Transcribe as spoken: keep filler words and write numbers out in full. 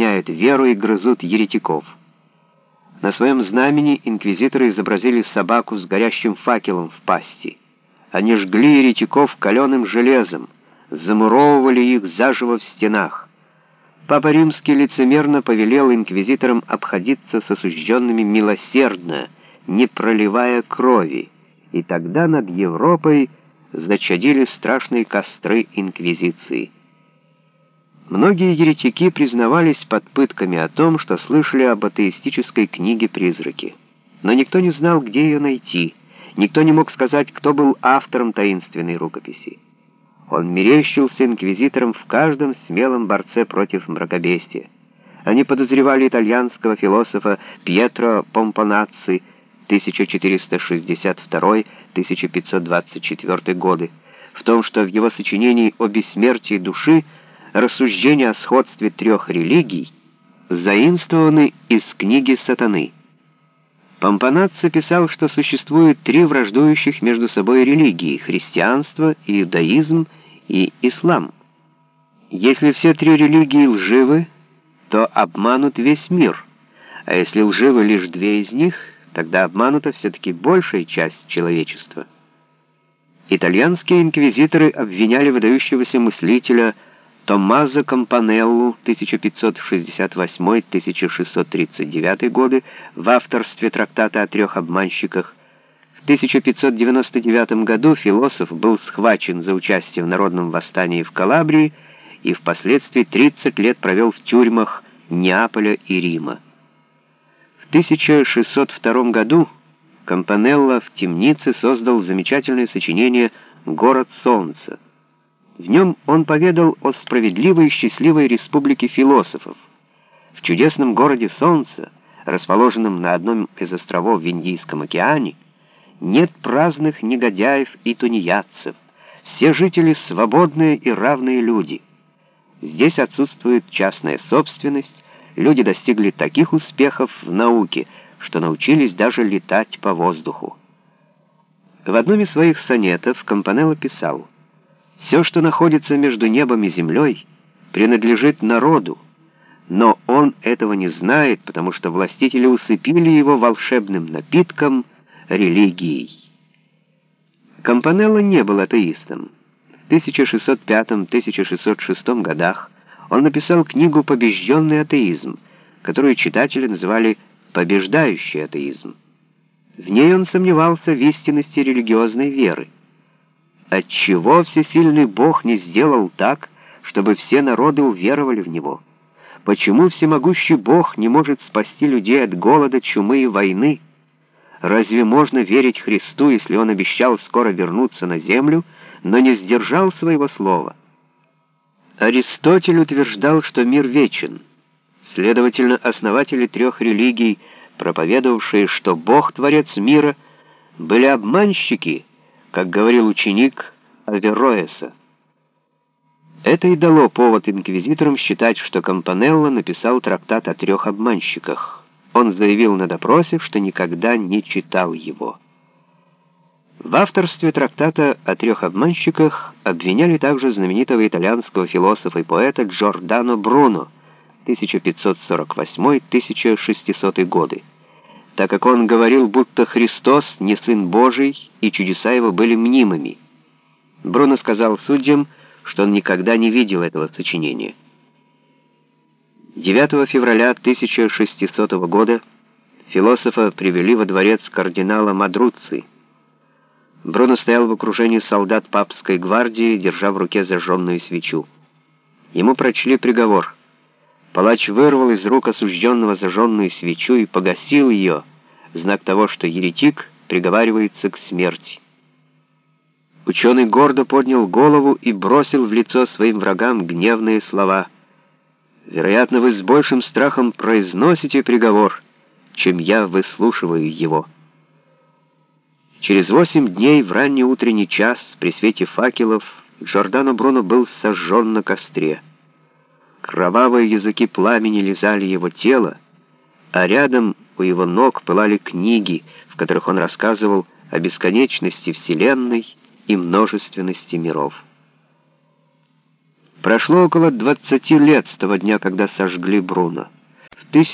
изгоняют веру и грызут еретиков. На своем знамени инквизиторы изобразили собаку с горящим факелом в пасти. Они жгли еретиков каленым железом, замуровывали их заживо в стенах. Папа Римский лицемерно повелел инквизиторам обходиться с осужденными милосердно, не проливая крови, и тогда над Европой зачадили страшные костры инквизиции. Многие еретики признавались под пытками о том, что слышали об атеистической книге «Призраки». Но никто не знал, где ее найти, никто не мог сказать, кто был автором таинственной рукописи. Он мерещился инквизитором в каждом смелом борце против мракобесия. Они подозревали итальянского философа Пьетро Помпонацци тысяча четыреста шестьдесят второй — тысяча пятьсот двадцать четвёртый годы в том, что в его сочинении о бессмертии души рассуждения о сходстве трех религий заимствованы из книги «Сатаны». Помпонацци писал, что существует три враждующих между собой религии — христианство, иудаизм и ислам. Если все три религии лживы, то обманут весь мир, а если лживы лишь две из них, тогда обманута все-таки большая часть человечества. Итальянские инквизиторы обвиняли выдающегося мыслителя Томмазо Кампанеллу тысяча пятьсот шестьдесят восьмой — тысяча шестьсот тридцать девятый годы в авторстве трактата о трех обманщиках. В тысяча пятьсот девяносто девятом году философ был схвачен за участие в народном восстании в Калабрии и впоследствии тридцать лет провел в тюрьмах Неаполя и Рима. В тысяча шестьсот втором году Кампанелла в темнице создал замечательное сочинение «Город солнца». В нем он поведал о справедливой и счастливой республике философов. В чудесном городе Солнца, расположенном на одном из островов в Индийском океане, нет праздных негодяев и тунеядцев. Все жители — свободные и равные люди. Здесь отсутствует частная собственность, люди достигли таких успехов в науке, что научились даже летать по воздуху. В одном из своих сонетов Кампанелла писал: «Все, что находится между небом и землей, принадлежит народу, но он этого не знает, потому что властители усыпили его волшебным напитком — религией». Кампанелла не был атеистом. В тысяча шестьсот пятом — тысяча шестьсот шестом годах он написал книгу «Побежденный атеизм», которую читатели называли «побеждающий атеизм». В ней он сомневался в истинности религиозной веры. Отчего всесильный Бог не сделал так, чтобы все народы уверовали в Него? Почему всемогущий Бог не может спасти людей от голода, чумы и войны? Разве можно верить Христу, если Он обещал скоро вернуться на землю, но не сдержал своего слова? Аристотель утверждал, что мир вечен. Следовательно, основатели трех религий, проповедовавшие, что Бог — творец мира, были обманщики, как говорил ученик Аверроэса. Это и дало повод инквизиторам считать, что Кампанелла написал трактат о трех обманщиках. Он заявил на допросе, что никогда не читал его. В авторстве трактата о трех обманщиках обвиняли также знаменитого итальянского философа и поэта Джордано Бруно тысяча пятьсот сорок восьмой — тысяча шестисотый годы, так как он говорил, будто Христос не Сын Божий, и чудеса его были мнимыми. Бруно сказал судьям, что он никогда не видел этого сочинения. девятого февраля тысяча шестисотого года философа привели во дворец кардинала Мадруцци. Бруно стоял в окружении солдат папской гвардии, держа в руке зажженную свечу. Ему прочли приговор. Палач вырвал из рук осужденного зажженную свечу и погасил ее, знак того, что еретик приговаривается к смерти. Ученый гордо поднял голову и бросил в лицо своим врагам гневные слова: «Вероятно, вы с большим страхом произносите приговор, чем я выслушиваю его». Через восемь дней в ранний утренний час при свете факелов Джордано Бруно был сожжен на костре. Кровавые языки пламени лизали его тело, а рядом у его ног пылали книги, в которых он рассказывал о бесконечности Вселенной и множественности миров. Прошло около двадцати лет с того дня, когда сожгли Бруно.